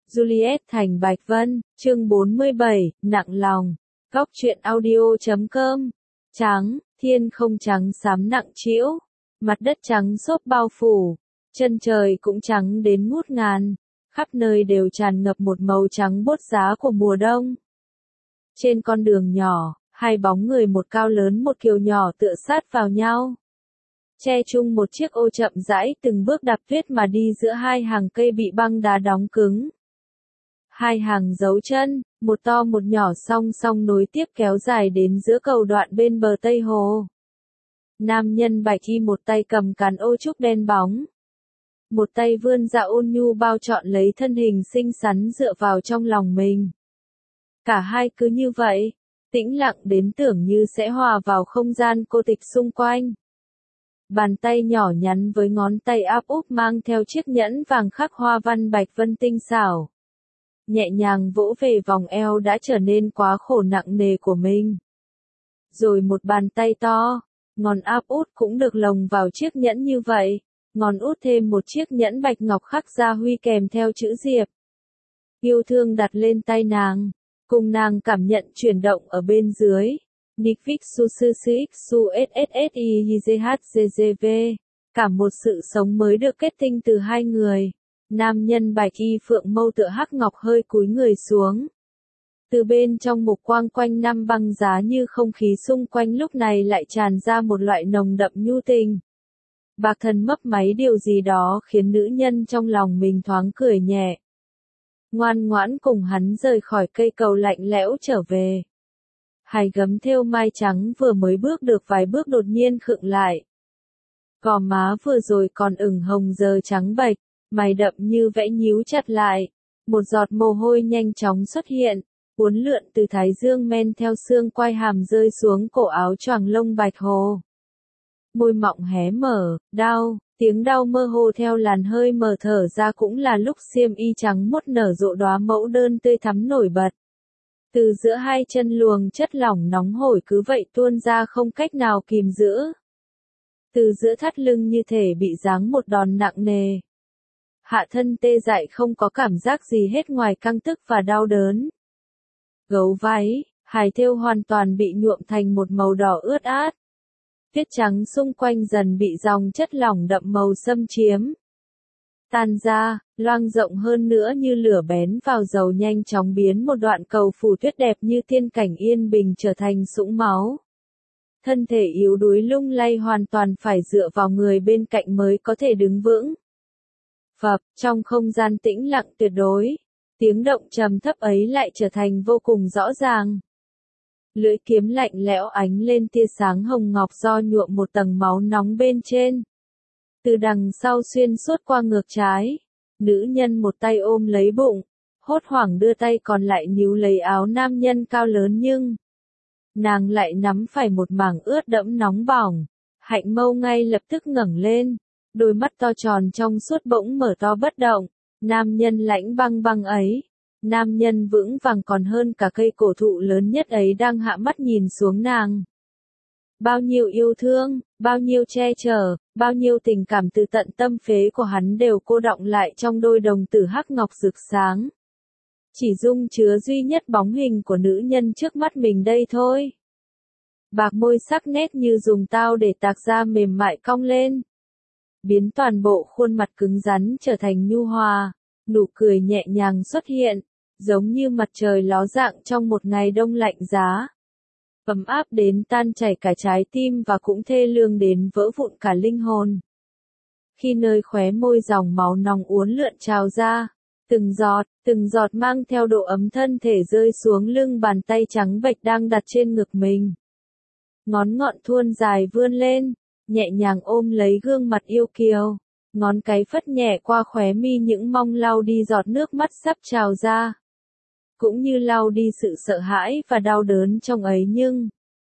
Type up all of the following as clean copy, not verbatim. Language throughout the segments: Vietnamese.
Juliet thành Bạch Vân, chương 47, nặng lòng. Góc truyện audio.com. Trắng, thiên không trắng xám nặng trĩu, mặt đất trắng xốp bao phủ, chân trời cũng trắng đến ngút ngàn, khắp nơi đều tràn ngập một màu trắng bốt giá của mùa đông. Trên con đường nhỏ, hai bóng người một cao lớn một kiều nhỏ tựa sát vào nhau. Che chung một chiếc ô chậm rãi từng bước đạp tuyết mà đi giữa hai hàng cây bị băng đá đóng cứng. Hai hàng dấu chân, một to một nhỏ song song nối tiếp kéo dài đến giữa cầu đoạn bên bờ Tây Hồ. Nam nhân bạch y một tay cầm cán ô trúc đen bóng. Một tay vươn ra ôn nhu bao trọn lấy thân hình xinh xắn dựa vào trong lòng mình. Cả hai cứ như vậy, tĩnh lặng đến tưởng như sẽ hòa vào không gian cô tịch xung quanh. Bàn tay nhỏ nhắn với ngón tay áp úp mang theo chiếc nhẫn vàng khắc hoa văn bạch vân tinh xảo. Nhẹ nhàng vỗ về vòng eo đã trở nên quá khổ nặng nề của mình. Rồi một bàn tay to, ngón áp út cũng được lồng vào chiếc nhẫn như vậy, ngón út thêm một chiếc nhẫn bạch ngọc khắc gia huy kèm theo chữ Diệp. Yêu thương đặt lên tay nàng, cùng nàng cảm nhận chuyển động ở bên dưới. Nikvik su sư sư x su sssihzhggv. Cả một sự sống mới được kết tinh từ hai người. Nam nhân bạch y phượng mâu tựa hắc ngọc hơi cúi người xuống. Từ bên trong mục quang quanh năm băng giá như không khí xung quanh lúc này lại tràn ra một loại nồng đậm nhu tình. Bạc thần mấp máy điều gì đó khiến nữ nhân trong lòng mình thoáng cười nhẹ. Ngoan ngoãn cùng hắn rời khỏi cây cầu lạnh lẽo trở về. Hai gấm thêu mai trắng vừa mới bước được vài bước đột nhiên khựng lại. Gò má vừa rồi còn ửng hồng giờ trắng bệch, mày đậm như vẽ nhíu chặt lại. Một giọt mồ hôi nhanh chóng xuất hiện, uốn lượn từ thái dương men theo xương quai hàm rơi xuống cổ áo choàng lông bạch hồ. Môi mọng hé mở, đau, tiếng đau mơ hồ theo làn hơi mở thở ra cũng là lúc xiêm y trắng mốt nở rộ đóa mẫu đơn tươi thắm nổi bật. Từ giữa hai chân luồng chất lỏng nóng hổi cứ vậy tuôn ra không cách nào kìm giữ. Từ giữa thắt lưng như thể bị giáng một đòn nặng nề. Hạ thân tê dại không có cảm giác gì hết ngoài căng tức và đau đớn. Gấu váy, hài thêu hoàn toàn bị nhuộm thành một màu đỏ ướt át. Tuyết trắng xung quanh dần bị dòng chất lỏng đậm màu xâm chiếm. Tan ra, loang rộng hơn nữa như lửa bén vào dầu nhanh chóng biến một đoạn cầu phủ tuyết đẹp như thiên cảnh yên bình trở thành sũng máu. Thân thể yếu đuối lung lay hoàn toàn phải dựa vào người bên cạnh mới có thể đứng vững. Phập, trong không gian tĩnh lặng tuyệt đối, tiếng động trầm thấp ấy lại trở thành vô cùng rõ ràng. Lưỡi kiếm lạnh lẽo ánh lên tia sáng hồng ngọc do nhuộm một tầng máu nóng bên trên. Từ đằng sau xuyên suốt qua ngược trái, nữ nhân một tay ôm lấy bụng, hốt hoảng đưa tay còn lại níu lấy áo nam nhân cao lớn nhưng nàng lại nắm phải một mảng ướt đẫm nóng bỏng, hạnh mâu ngay lập tức ngẩng lên, đôi mắt to tròn trong suốt bỗng mở to bất động, nam nhân lãnh băng băng ấy, nam nhân vững vàng còn hơn cả cây cổ thụ lớn nhất ấy đang hạ mắt nhìn xuống nàng. Bao nhiêu yêu thương, bao nhiêu che chở, bao nhiêu tình cảm từ tận tâm phế của hắn đều cô đọng lại trong đôi đồng tử hắc ngọc rực sáng. Chỉ dung chứa duy nhất bóng hình của nữ nhân trước mắt mình đây thôi. Bạc môi sắc nét như dùng tao để tạc ra mềm mại cong lên. Biến toàn bộ khuôn mặt cứng rắn trở thành nhu hòa, nụ cười nhẹ nhàng xuất hiện, giống như mặt trời ló dạng trong một ngày đông lạnh giá. Ấm áp đến tan chảy cả trái tim và cũng thê lương đến vỡ vụn cả linh hồn. Khi nơi khóe môi dòng máu nóng uốn lượn trào ra, từng giọt mang theo độ ấm thân thể rơi xuống lưng bàn tay trắng bệch đang đặt trên ngực mình. Ngón ngọn thuôn dài vươn lên, nhẹ nhàng ôm lấy gương mặt yêu kiều, ngón cái phất nhẹ qua khóe mi những mong lau đi giọt nước mắt sắp trào ra. Cũng như lau đi sự sợ hãi và đau đớn trong ấy nhưng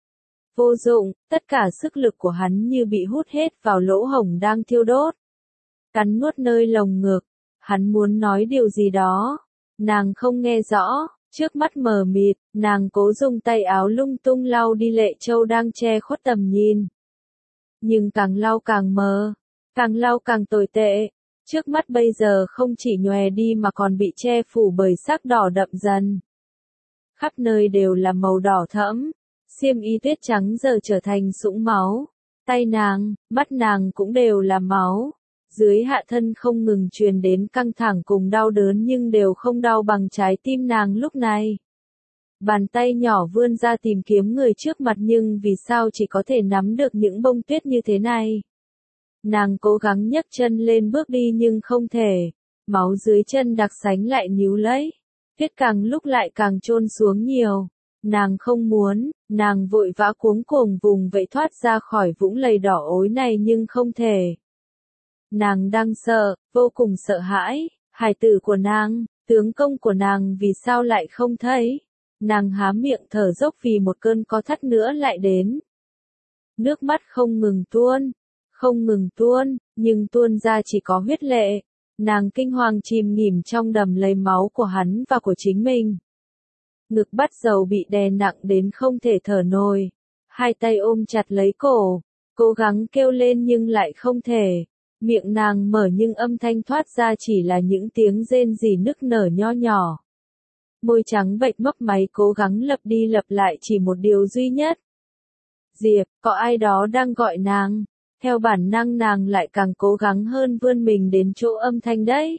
vô dụng, tất cả sức lực của hắn như bị hút hết vào lỗ hổng đang thiêu đốt. Cắn nuốt nơi lồng ngực, hắn muốn nói điều gì đó, nàng không nghe rõ, trước mắt mờ mịt, nàng cố dùng tay áo lung tung lau đi lệ châu đang che khuất tầm nhìn. Nhưng càng lau càng mờ, càng lau càng tồi tệ, Trước mắt bây giờ không chỉ nhòe đi mà còn bị che phủ bởi sắc đỏ đậm dần. Khắp nơi đều là màu đỏ thẫm, xiêm y tuyết trắng giờ trở thành sũng máu. Tay nàng, mắt nàng cũng đều là máu. Dưới hạ thân không ngừng truyền đến căng thẳng cùng đau đớn nhưng đều không đau bằng trái tim nàng lúc này. Bàn tay nhỏ vươn ra tìm kiếm người trước mặt nhưng vì sao chỉ có thể nắm được những bông tuyết như thế này. Nàng cố gắng nhấc chân lên bước đi nhưng không thể. Máu dưới chân đặc sánh lại níu lấy. Tuyết càng lúc lại càng chôn xuống nhiều. Nàng không muốn, nàng vội vã cuống cuồng vùng vẫy thoát ra khỏi vũng lầy đỏ ối này nhưng không thể. Nàng đang sợ, vô cùng sợ hãi, hài tử của nàng, tướng công của nàng vì sao lại không thấy. Nàng há miệng thở dốc vì một cơn co thắt nữa lại đến. Nước mắt không ngừng tuôn, nhưng tuôn ra chỉ có huyết lệ. Nàng kinh hoàng chìm nghỉm trong đầm lầy máu của hắn và của chính mình. Ngực bắt dầu bị đè nặng đến không thể thở nổi. Hai tay ôm chặt lấy cổ, cố gắng kêu lên nhưng lại không thể. Miệng nàng mở nhưng âm thanh thoát ra chỉ là những tiếng rên rỉ nức nở nho nhỏ. Môi trắng bệch mấp máy cố gắng lặp đi lặp lại chỉ một điều duy nhất. Diệp, có ai đó đang gọi nàng. Theo bản năng nàng lại càng cố gắng hơn vươn mình đến chỗ âm thanh đấy.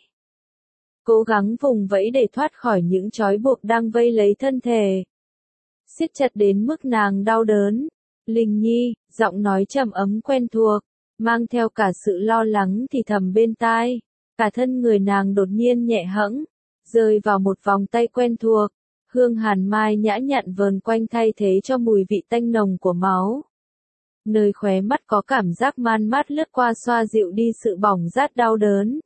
Cố gắng vùng vẫy để thoát khỏi những trói buộc đang vây lấy thân thể. Siết chặt đến mức nàng đau đớn. Linh Nhi, giọng nói trầm ấm quen thuộc, mang theo cả sự lo lắng thì thầm bên tai. Cả thân người nàng đột nhiên nhẹ hẫng, rơi vào một vòng tay quen thuộc. Hương hàn mai nhã nhặn vờn quanh thay thế cho mùi vị tanh nồng của máu. Nơi khóe mắt có cảm giác man mát lướt qua xoa dịu đi sự bỏng rát đau đớn.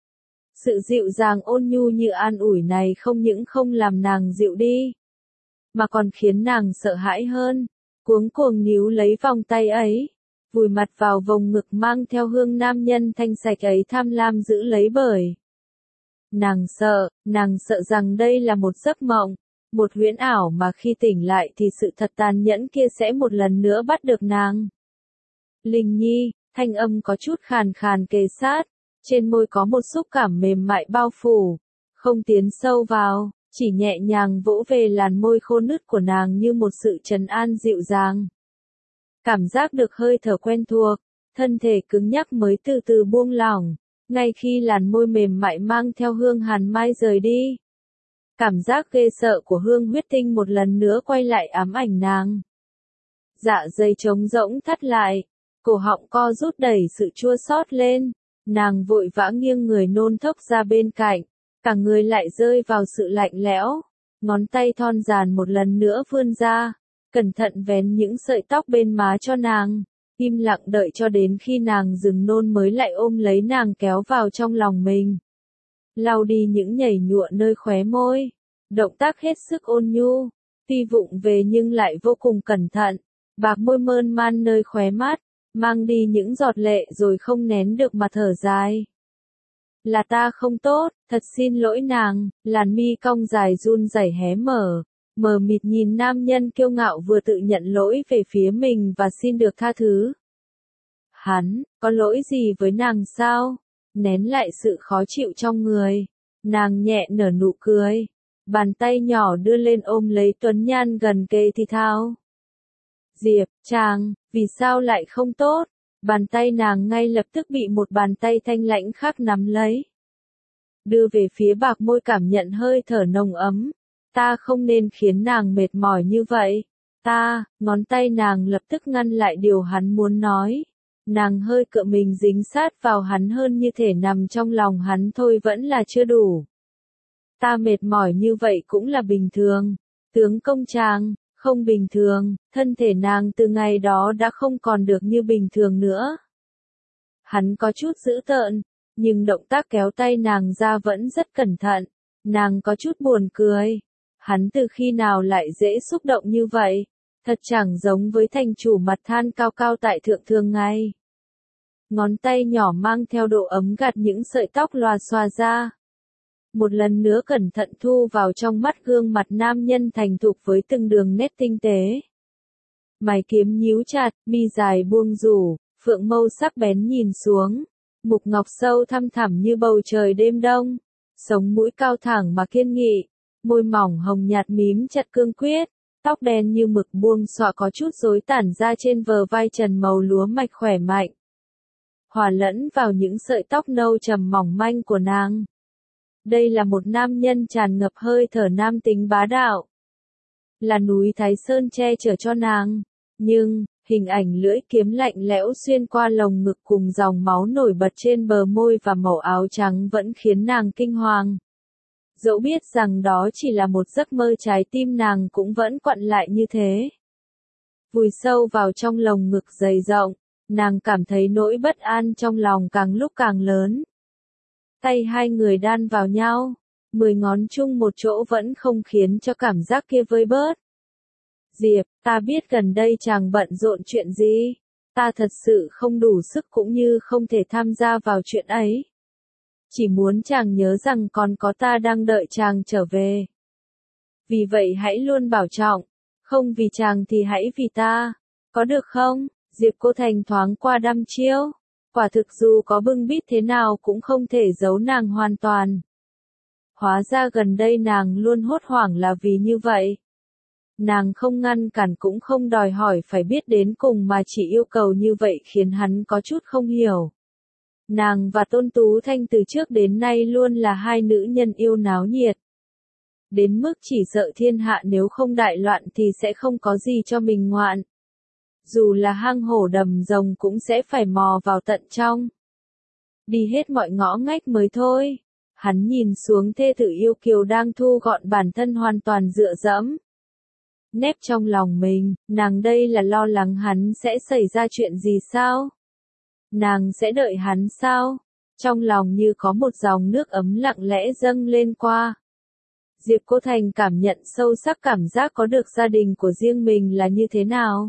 Sự dịu dàng ôn nhu như an ủi này không những không làm nàng dịu đi, mà còn khiến nàng sợ hãi hơn. Cuống cuồng níu lấy vòng tay ấy, vùi mặt vào vòng ngực mang theo hương nam nhân thanh sạch ấy tham lam giữ lấy bởi. Nàng sợ rằng đây là một giấc mộng, một huyễn ảo mà khi tỉnh lại thì sự thật tàn nhẫn kia sẽ một lần nữa bắt được nàng. Linh Nhi, thanh âm có chút khàn khàn kề sát, trên môi có một xúc cảm mềm mại bao phủ, không tiến sâu vào, chỉ nhẹ nhàng vỗ về làn môi khô nứt của nàng như một sự trấn an dịu dàng. Cảm giác được hơi thở quen thuộc, thân thể cứng nhắc mới từ từ buông lỏng, ngay khi làn môi mềm mại mang theo hương hàn mai rời đi. Cảm giác ghê sợ của hương huyết tinh một lần nữa quay lại ám ảnh nàng. Dạ dày trống rỗng thắt lại, cổ họng co rút đẩy sự chua xót lên, nàng vội vã nghiêng người nôn thốc ra bên cạnh, cả người lại rơi vào sự lạnh lẽo, ngón tay thon dài một lần nữa vươn ra, cẩn thận vén những sợi tóc bên má cho nàng, im lặng đợi cho đến khi nàng dừng nôn mới lại ôm lấy nàng kéo vào trong lòng mình. Lau đi những nhảy nhụa nơi khóe môi, động tác hết sức ôn nhu, tuy vụng về nhưng lại vô cùng cẩn thận, bạc môi mơn man nơi khóe mắt, mang đi những giọt lệ rồi không nén được mà thở dài. Là ta không tốt, thật xin lỗi nàng, làn mi cong dài run rẩy hé mở, mờ mịt nhìn nam nhân kiêu ngạo vừa tự nhận lỗi về phía mình và xin được tha thứ. Hắn, có lỗi gì với nàng sao? Nén lại sự khó chịu trong người, nàng nhẹ nở nụ cười, bàn tay nhỏ đưa lên ôm lấy Tuấn Nhan gần kề thì thào. Diệp, chàng, vì sao lại không tốt? Bàn tay nàng ngay lập tức bị một bàn tay thanh lãnh khác nắm lấy. Đưa về phía bạc môi cảm nhận hơi thở nồng ấm. Ta không nên khiến nàng mệt mỏi như vậy. Ngón tay nàng lập tức ngăn lại điều hắn muốn nói. Nàng hơi cựa mình dính sát vào hắn hơn như thể nằm trong lòng hắn thôi vẫn là chưa đủ. Ta mệt mỏi như vậy cũng là bình thường. Tướng công chàng, không bình thường, thân thể nàng từ ngày đó đã không còn được như bình thường nữa. Hắn có chút dữ tợn, nhưng động tác kéo tay nàng ra vẫn rất cẩn thận. Nàng có chút buồn cười. Hắn từ khi nào lại dễ xúc động như vậy? Thật chẳng giống với thành chủ mặt than cao cao tại thượng thường ngày. Ngón tay nhỏ mang theo độ ấm gạt những sợi tóc lòa xòa ra. Một lần nữa cẩn thận thu vào trong mắt gương mặt nam nhân thành thục với từng đường nét tinh tế. Mày kiếm nhíu chặt, mi dài buông rủ, phượng mâu sắc bén nhìn xuống. Mục ngọc sâu thăm thẳm như bầu trời đêm đông, sống mũi cao thẳng mà kiên nghị, môi mỏng hồng nhạt mím chặt cương quyết, tóc đen như mực buông xõa có chút rối tản ra trên vờ vai trần màu lúa mạch khỏe mạnh, hòa lẫn vào những sợi tóc nâu trầm mỏng manh của nàng. Đây là một nam nhân tràn ngập hơi thở nam tính bá đạo. Là núi Thái Sơn che chở cho nàng. Nhưng, hình ảnh lưỡi kiếm lạnh lẽo xuyên qua lồng ngực cùng dòng máu nổi bật trên bờ môi và màu áo trắng vẫn khiến nàng kinh hoàng. Dẫu biết rằng đó chỉ là một giấc mơ, trái tim nàng cũng vẫn quặn lại như thế. Vùi sâu vào trong lồng ngực dày rộng, nàng cảm thấy nỗi bất an trong lòng càng lúc càng lớn. Tay hai người đan vào nhau, 10 ngón chung một chỗ vẫn không khiến cho cảm giác kia vơi bớt. Diệp, ta biết gần đây chàng bận rộn chuyện gì. Ta thật sự không đủ sức cũng như không thể tham gia vào chuyện ấy. Chỉ muốn chàng nhớ rằng còn có ta đang đợi chàng trở về. Vì vậy hãy luôn bảo trọng. Không vì chàng thì hãy vì ta. Có được không? Diệp Cô Thành thoáng qua đăm chiêu. Quả thực dù có bưng bít thế nào cũng không thể giấu nàng hoàn toàn. Hóa ra gần đây nàng luôn hốt hoảng là vì như vậy. Nàng không ngăn cản cũng không đòi hỏi phải biết đến cùng mà chỉ yêu cầu như vậy khiến hắn có chút không hiểu. Nàng và Tôn Tú Thanh từ trước đến nay luôn là hai nữ nhân yêu náo nhiệt. Đến mức chỉ sợ thiên hạ nếu không đại loạn thì sẽ không có gì cho mình ngoạn. Dù là hang hổ đầm rồng cũng sẽ phải mò vào tận trong. Đi hết mọi ngõ ngách mới thôi. Hắn nhìn xuống thê tử yêu kiều đang thu gọn bản thân hoàn toàn dựa dẫm. Nép trong lòng mình, nàng đây là lo lắng hắn sẽ xảy ra chuyện gì sao? Nàng sẽ đợi hắn sao? Trong lòng như có một dòng nước ấm lặng lẽ dâng lên qua. Diệp Cô Thành cảm nhận sâu sắc cảm giác có được gia đình của riêng mình là như thế nào.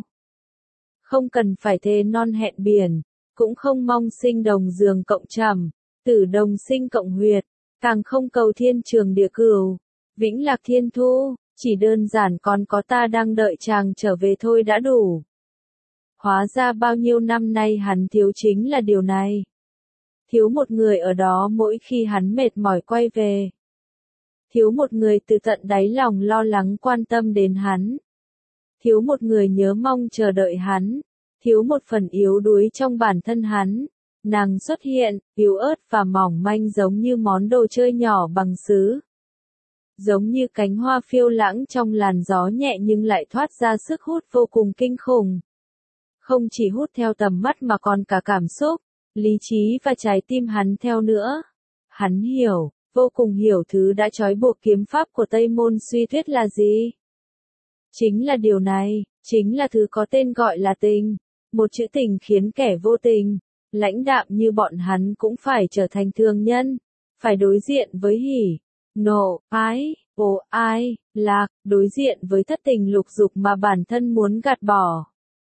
Không cần phải thề non hẹn biển, cũng không mong sinh đồng giường cộng trầm, tử đồng sinh cộng huyệt, càng không cầu thiên trường địa cửu, vĩnh lạc thiên thu, chỉ đơn giản còn có ta đang đợi chàng trở về thôi đã đủ. Hóa ra bao nhiêu năm nay hắn thiếu chính là điều này. Thiếu một người ở đó mỗi khi hắn mệt mỏi quay về. Thiếu một người từ tận đáy lòng lo lắng quan tâm đến hắn. Thiếu một người nhớ mong chờ đợi hắn. Thiếu một phần yếu đuối trong bản thân hắn. Nàng xuất hiện, yếu ớt và mỏng manh giống như món đồ chơi nhỏ bằng sứ. Giống như cánh hoa phiêu lãng trong làn gió nhẹ nhưng lại thoát ra sức hút vô cùng kinh khủng. Không chỉ hút theo tầm mắt mà còn cả cảm xúc, lý trí và trái tim hắn theo nữa. Hắn hiểu, vô cùng hiểu thứ đã trói buộc kiếm pháp của Tây Môn Suy Tuyết là gì. Chính là điều này, chính là thứ có tên gọi là tình. Một chữ tình khiến kẻ vô tình, lãnh đạm như bọn hắn cũng phải trở thành thương nhân, phải đối diện với hỉ, nộ, ái, ồ ai, lạc, đối diện với thất tình lục dục mà bản thân muốn gạt bỏ.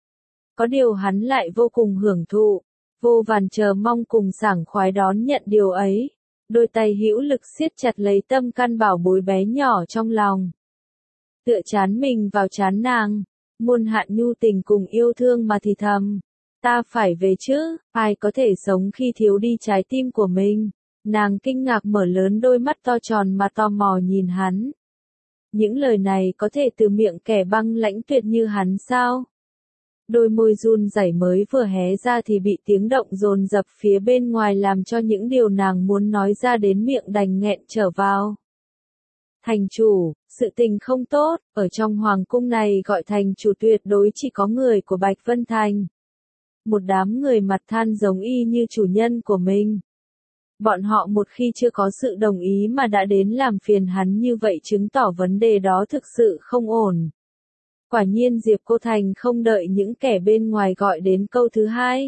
Có điều hắn lại vô cùng hưởng thụ, vô vàn chờ mong cùng sảng khoái đón nhận điều ấy. Đôi tay hữu lực siết chặt lấy tâm căn bảo bối bé nhỏ trong lòng. Tựa chán mình vào chán nàng, muôn hạn nhu tình cùng yêu thương mà thì thầm. Ta phải về chứ, ai có thể sống khi thiếu đi trái tim của mình. Nàng kinh ngạc mở lớn đôi mắt to tròn mà tò mò nhìn hắn. Những lời này có thể từ miệng kẻ băng lãnh tuyệt như hắn sao? Đôi môi run rẩy mới vừa hé ra thì bị tiếng động dồn dập phía bên ngoài làm cho những điều nàng muốn nói ra đến miệng đành nghẹn trở vào. Thành chủ, sự tình không tốt, ở trong hoàng cung này gọi thành chủ tuyệt đối chỉ có người của Bạch Vân Thành. Một đám người mặt than giống y như chủ nhân của mình. Bọn họ một khi chưa có sự đồng ý mà đã đến làm phiền hắn như vậy chứng tỏ vấn đề đó thực sự không ổn. Quả nhiên Diệp Cô Thành không đợi những kẻ bên ngoài gọi đến câu thứ hai.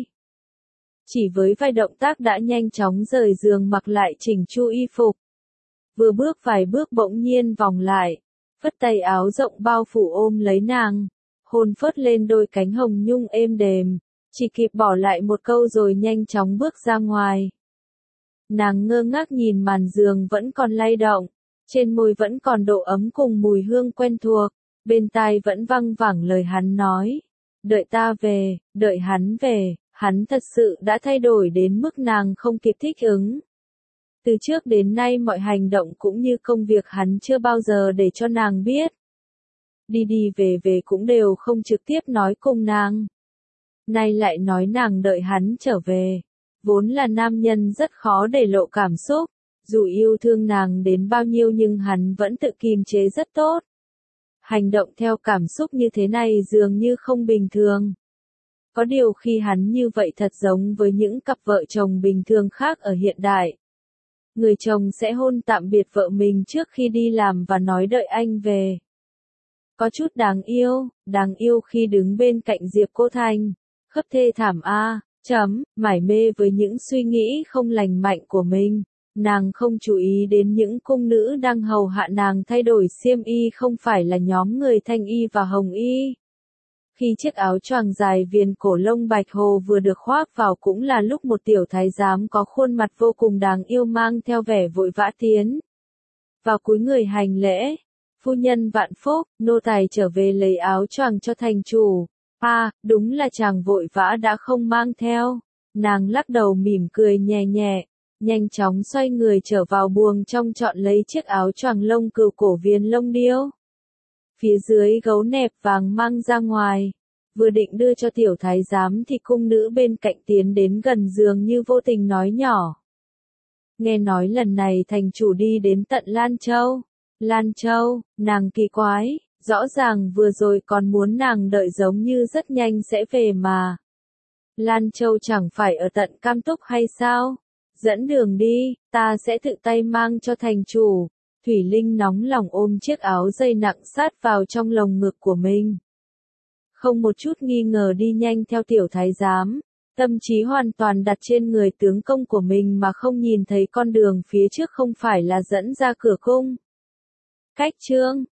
Chỉ với vài động tác đã nhanh chóng rời giường mặc lại chỉnh chu y phục. Vừa bước vài bước bỗng nhiên vòng lại, phất tay áo rộng bao phủ ôm lấy nàng, hôn phớt lên đôi cánh hồng nhung êm đềm, chỉ kịp bỏ lại một câu rồi nhanh chóng bước ra ngoài. Nàng ngơ ngác nhìn màn giường vẫn còn lay động, trên môi vẫn còn độ ấm cùng mùi hương quen thuộc, bên tai vẫn văng vẳng lời hắn nói. Đợi ta về, đợi hắn về, Hắn thật sự đã thay đổi đến mức nàng không kịp thích ứng. Từ trước đến nay mọi hành động cũng như công việc hắn chưa bao giờ để cho nàng biết. Đi đi về về cũng đều không trực tiếp nói cùng nàng. Nay lại nói nàng đợi hắn trở về. Vốn là nam nhân rất khó để lộ cảm xúc. Dù yêu thương nàng đến bao nhiêu nhưng hắn vẫn tự kiềm chế rất tốt. Hành động theo cảm xúc như thế này dường như không bình thường. Có điều khi hắn như vậy thật giống với những cặp vợ chồng bình thường khác ở hiện đại. Người chồng sẽ hôn tạm biệt vợ mình trước khi đi làm và nói đợi anh về. Có chút đáng yêu khi đứng bên cạnh Diệp Cô Thành. Khớp thê thảm mải mê với những suy nghĩ không lành mạnh của mình. Nàng không chú ý đến những cung nữ đang hầu hạ nàng thay đổi xiêm y không phải là nhóm người thanh y và hồng y. Khi chiếc áo choàng dài viền cổ lông bạch hồ vừa được khoác vào cũng là lúc một tiểu thái giám có khuôn mặt vô cùng đáng yêu mang theo vẻ vội vã tiến vào cúi người hành lễ. Phu nhân vạn phúc, nô tài trở về lấy áo choàng cho thành chủ. Đúng là chàng vội vã đã không mang theo. Nàng lắc đầu mỉm cười nhẹ nhẹ, nhanh chóng xoay người trở vào buồng trong chọn lấy chiếc áo choàng lông cừu cổ viền lông điêu. Phía dưới gấu nẹp vàng mang ra ngoài. Vừa định đưa cho tiểu thái giám thì cung nữ bên cạnh tiến đến gần giường như vô tình nói nhỏ. Nghe nói lần này thành chủ đi đến tận Lan Châu. Lan Châu, nàng kỳ quái, rõ ràng vừa rồi còn muốn nàng đợi giống như rất nhanh sẽ về mà. Lan Châu chẳng phải ở tận Cam Túc hay sao? Dẫn đường đi, ta sẽ tự tay mang cho thành chủ. Thủy Linh nóng lòng ôm chiếc áo dây nặng sát vào trong lồng ngực của mình. Không một chút nghi ngờ đi nhanh theo tiểu thái giám, tâm trí hoàn toàn đặt trên người tướng công của mình mà không nhìn thấy con đường phía trước không phải là dẫn ra cửa cung. Cách chương